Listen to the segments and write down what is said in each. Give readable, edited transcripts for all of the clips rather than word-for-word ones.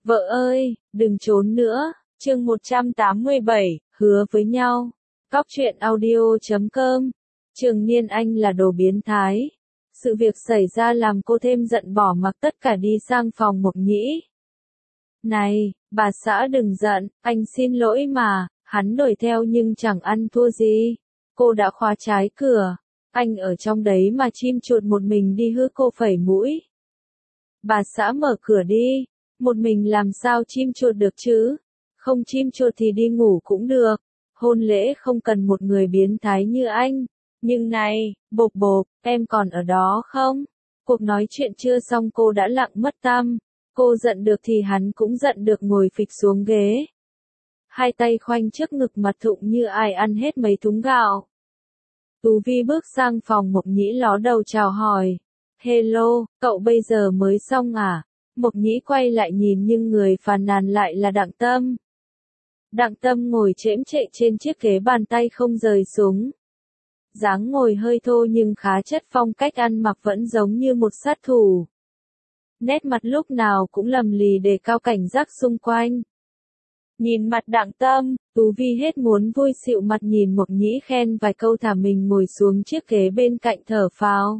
Vợ ơi, đừng trốn nữa. Chương 187, hứa với nhau. Cóc truyện audio.com. Trường Niên Anh là đồ biến thái. Sự việc xảy ra làm cô thêm giận bỏ mặc tất cả đi sang phòng Mộc Nhĩ. Này, bà xã đừng giận, anh xin lỗi mà, hắn đuổi theo nhưng chẳng ăn thua gì. Cô đã khóa trái cửa, anh ở trong đấy mà chim chuột một mình đi hư cô phẩy mũi. Bà xã mở cửa đi, một mình làm sao chim chuột được chứ? Không chim chuột thì đi ngủ cũng được, hôn lễ không cần một người biến thái như anh. Nhưng này, bộp bộp, em còn ở đó không? Cuộc nói chuyện chưa xong cô đã lặng mất tăm. Cô giận được thì hắn cũng giận được, ngồi phịch xuống ghế. Hai tay khoanh trước ngực, mặt thụng như ai ăn hết mấy thúng gạo. Tú Vi bước sang phòng Mộc Nhĩ ló đầu chào hỏi. Hello, cậu bây giờ mới xong à? Mộc Nhĩ quay lại nhìn nhưng người phàn nàn lại là Đặng Tâm. Đặng Tâm ngồi chễm chệ trên chiếc ghế, bàn tay không rời xuống. Dáng ngồi hơi thô nhưng khá chất, phong cách ăn mặc vẫn giống như một sát thủ. Nét mặt lúc nào cũng lầm lì đề cao cảnh giác xung quanh. Nhìn mặt Đặng Tâm, Tú Vi hết muốn vui, xịu mặt nhìn Mộc Nhĩ khen vài câu thả mình ngồi xuống chiếc ghế bên cạnh thở phào.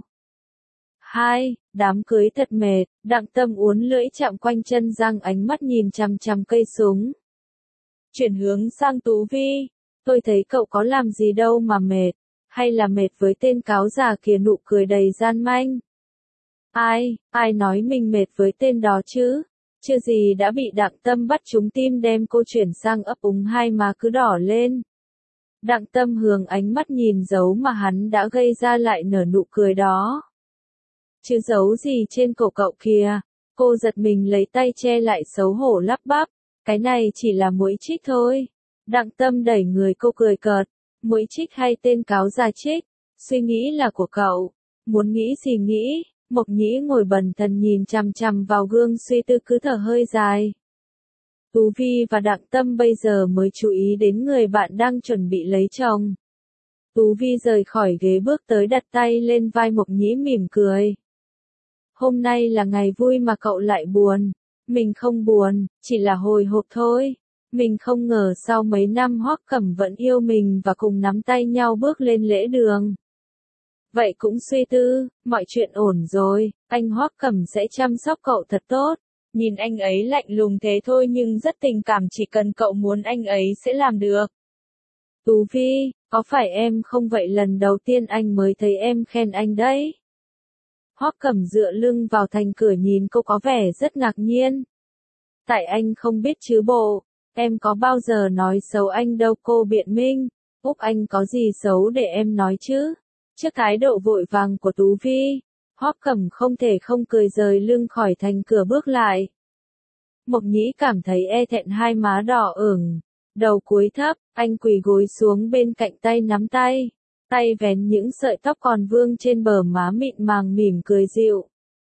Đám cưới thật mệt. Đặng Tâm uốn lưỡi chạm quanh chân răng, ánh mắt nhìn chằm chằm cây súng. Chuyển hướng sang Tú Vi, tôi thấy cậu có làm gì đâu mà mệt, hay là mệt với tên cáo già kia? Nụ cười đầy gian manh. Ai nói mình mệt với tên đó chứ? Chưa gì đã bị Đặng Tâm bắt trúng tim, đem cô chuyển sang ấp úng, hai má cứ đỏ lên. Đặng Tâm hướng ánh mắt nhìn dấu mà hắn đã gây ra, lại nở nụ cười đó. Chứ giấu gì trên cổ cậu kìa? Cô giật mình lấy tay che lại, xấu hổ lắp bắp. Cái này chỉ là mũi trích thôi. Đặng Tâm đẩy người cô cười cợt. Mũi trích hay tên cáo già trích? Suy nghĩ là của cậu. Muốn nghĩ gì nghĩ. Mộc Nhĩ ngồi bần thần nhìn chằm chằm vào gương, suy tư cứ thở hơi dài. Tú Vi và Đặng Tâm bây giờ mới chú ý đến người bạn đang chuẩn bị lấy chồng. Tú Vi rời khỏi ghế bước tới, đặt tay lên vai Mộc Nhĩ mỉm cười. Hôm nay là ngày vui mà cậu lại buồn. Mình không buồn, chỉ là hồi hộp thôi. Mình không ngờ sau mấy năm Hoắc Cẩm vẫn yêu mình và cùng nắm tay nhau bước lên lễ đường. Vậy cũng suy tư, mọi chuyện ổn rồi, anh Hoắc Cẩm sẽ chăm sóc cậu thật tốt. Nhìn anh ấy lạnh lùng thế thôi nhưng rất tình cảm, chỉ cần cậu muốn anh ấy sẽ làm được. Tú Vi, có phải em không vậy? Lần đầu tiên anh mới thấy em khen anh đấy. Hoắc Cẩm dựa lưng vào thành cửa nhìn cô có vẻ rất ngạc nhiên. Tại anh không biết chứ bộ, em có bao giờ nói xấu anh đâu, cô biện minh. Úc, anh có gì xấu để em nói chứ? Trước thái độ vội vàng của Tú Vi, Hoắc Cẩm không thể không cười, rời lưng khỏi thành cửa bước lại. Mộc Nhĩ cảm thấy e thẹn, hai má đỏ ửng, đầu cúi thấp, anh quỳ gối xuống bên cạnh, tay nắm tay. Tay vén những sợi tóc còn vương trên bờ má mịn màng, mỉm cười dịu.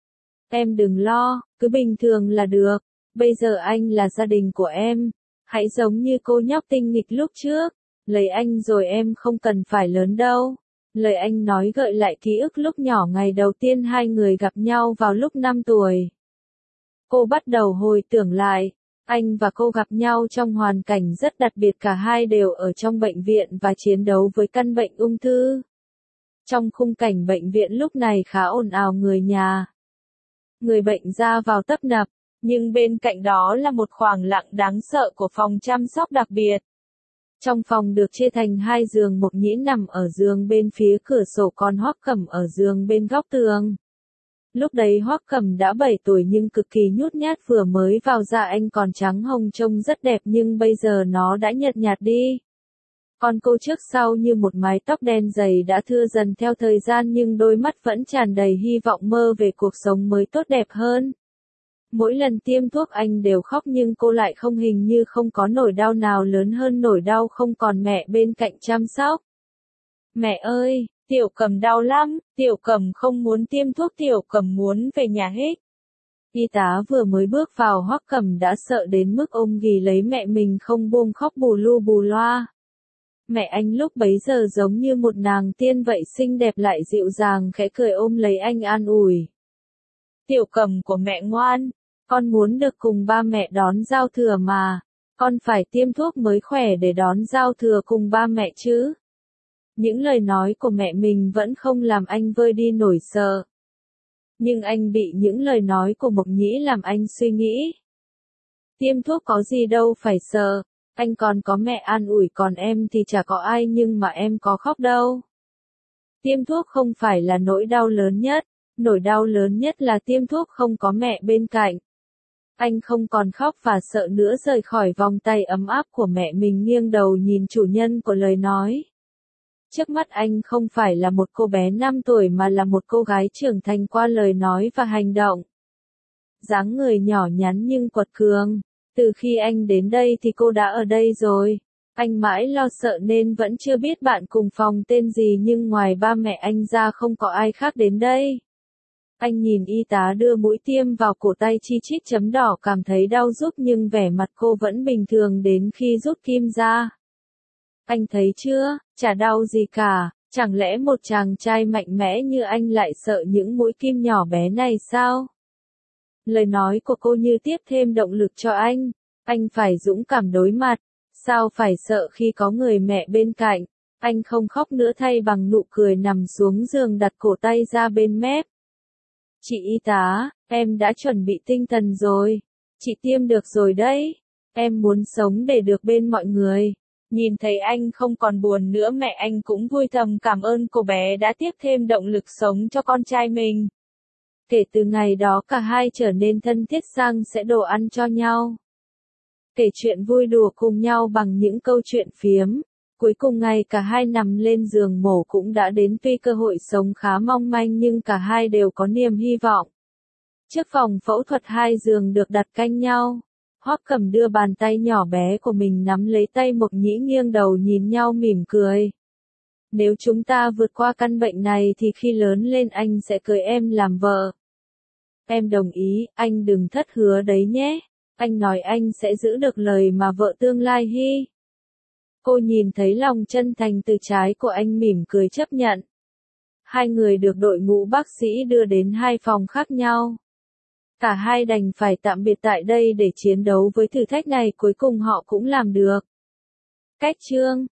Em đừng lo, cứ bình thường là được. Bây giờ anh là gia đình của em. Hãy giống như cô nhóc tinh nghịch lúc trước. Lấy anh rồi em không cần phải lớn đâu. Lời anh nói gợi lại ký ức lúc nhỏ, ngày đầu tiên hai người gặp nhau vào lúc 5 tuổi. Cô bắt đầu hồi tưởng lại. Anh và cô gặp nhau trong hoàn cảnh rất đặc biệt, cả hai đều ở trong bệnh viện và chiến đấu với căn bệnh ung thư. Trong khung cảnh bệnh viện lúc này khá ồn ào, người nhà, người bệnh ra vào tấp nập, nhưng bên cạnh đó là một khoảng lặng đáng sợ của phòng chăm sóc đặc biệt. Trong phòng được chia thành hai giường, Mộc Nhĩ nằm ở giường bên phía cửa sổ, còn Hoắc Cẩm ở giường bên góc tường. Lúc đấy Hoắc Cẩm đã 7 tuổi nhưng cực kỳ nhút nhát, vừa mới vào da anh còn trắng hồng trông rất đẹp nhưng bây giờ nó đã nhợt nhạt đi. Còn cô trước sau như một mái tóc đen dày đã thưa dần theo thời gian, nhưng đôi mắt vẫn tràn đầy hy vọng mơ về cuộc sống mới tốt đẹp hơn. Mỗi lần tiêm thuốc anh đều khóc nhưng cô lại không, hình như không có nỗi đau nào lớn hơn nỗi đau không còn mẹ bên cạnh chăm sóc. Mẹ ơi! Tiểu Cẩm đau lắm, Tiểu Cẩm không muốn tiêm thuốc, Tiểu Cẩm muốn về nhà hết. Y tá vừa mới bước vào, Hoắc Cẩm đã sợ đến mức ôm ghì lấy mẹ mình không buông, khóc bù lu bù loa. Mẹ anh lúc bấy giờ giống như một nàng tiên vậy, xinh đẹp lại dịu dàng, khẽ cười ôm lấy anh an ủi. Tiểu Cẩm của mẹ ngoan, Con muốn được cùng ba mẹ đón giao thừa mà. Con phải tiêm thuốc mới khỏe để đón giao thừa cùng ba mẹ chứ. Những lời nói của mẹ mình vẫn không làm anh vơi đi nỗi sợ. Nhưng anh bị những lời nói của Mộc Nhĩ làm anh suy nghĩ. Tiêm thuốc có gì đâu phải sợ, anh còn có mẹ an ủi, còn em thì chả có ai, nhưng mà em có khóc đâu. Tiêm thuốc không phải là nỗi đau lớn nhất, nỗi đau lớn nhất là tiêm thuốc không có mẹ bên cạnh. Anh không còn khóc và sợ nữa, rời khỏi vòng tay ấm áp của mẹ mình, nghiêng đầu nhìn chủ nhân của lời nói. Trước mắt anh không phải là một cô bé 5 tuổi mà là một cô gái trưởng thành qua lời nói và hành động. Dáng người nhỏ nhắn nhưng quật cường. Từ khi anh đến đây thì cô đã ở đây rồi. Anh mãi lo sợ nên vẫn chưa biết bạn cùng phòng tên gì, nhưng ngoài ba mẹ anh ra không có ai khác đến đây. Anh nhìn y tá đưa mũi tiêm vào cổ tay chi chít chấm đỏ, cảm thấy đau rút nhưng vẻ mặt cô vẫn bình thường đến khi rút kim ra. Anh thấy chưa, chả đau gì cả, chẳng lẽ một chàng trai mạnh mẽ như anh lại sợ những mũi kim nhỏ bé này sao? Lời nói của cô như tiếp thêm động lực cho anh phải dũng cảm đối mặt, sao phải sợ khi có người mẹ bên cạnh. Anh không khóc nữa, thay bằng nụ cười nằm xuống giường, đặt cổ tay ra bên mép. Chị y tá, em đã chuẩn bị tinh thần rồi, chị tiêm được rồi đấy, em muốn sống để được bên mọi người. Nhìn thấy anh không còn buồn nữa, mẹ anh cũng vui thầm cảm ơn cô bé đã tiếp thêm động lực sống cho con trai mình. Kể từ ngày đó cả hai trở nên thân thiết, sang sẽ đồ ăn cho nhau. Kể chuyện vui đùa cùng nhau bằng những câu chuyện phiếm. Cuối cùng ngày cả hai nằm lên giường mổ cũng đã đến, tuy cơ hội sống khá mong manh nhưng cả hai đều có niềm hy vọng. Trước phòng phẫu thuật, hai giường được đặt cạnh nhau. Hoắc Cẩm đưa bàn tay nhỏ bé của mình nắm lấy tay Mộc Nhĩ, nghiêng đầu nhìn nhau mỉm cười. Nếu chúng ta vượt qua căn bệnh này thì khi lớn lên anh sẽ cưới em làm vợ. Em đồng ý, anh đừng thất hứa đấy nhé. Anh nói anh sẽ giữ được lời mà vợ tương lai hy. Cô nhìn thấy lòng chân thành từ trái của anh, mỉm cười chấp nhận. Hai người được đội ngũ bác sĩ đưa đến hai phòng khác nhau. Cả hai đành phải tạm biệt tại đây để chiến đấu với thử thách này, cuối cùng họ cũng làm được. Cách chương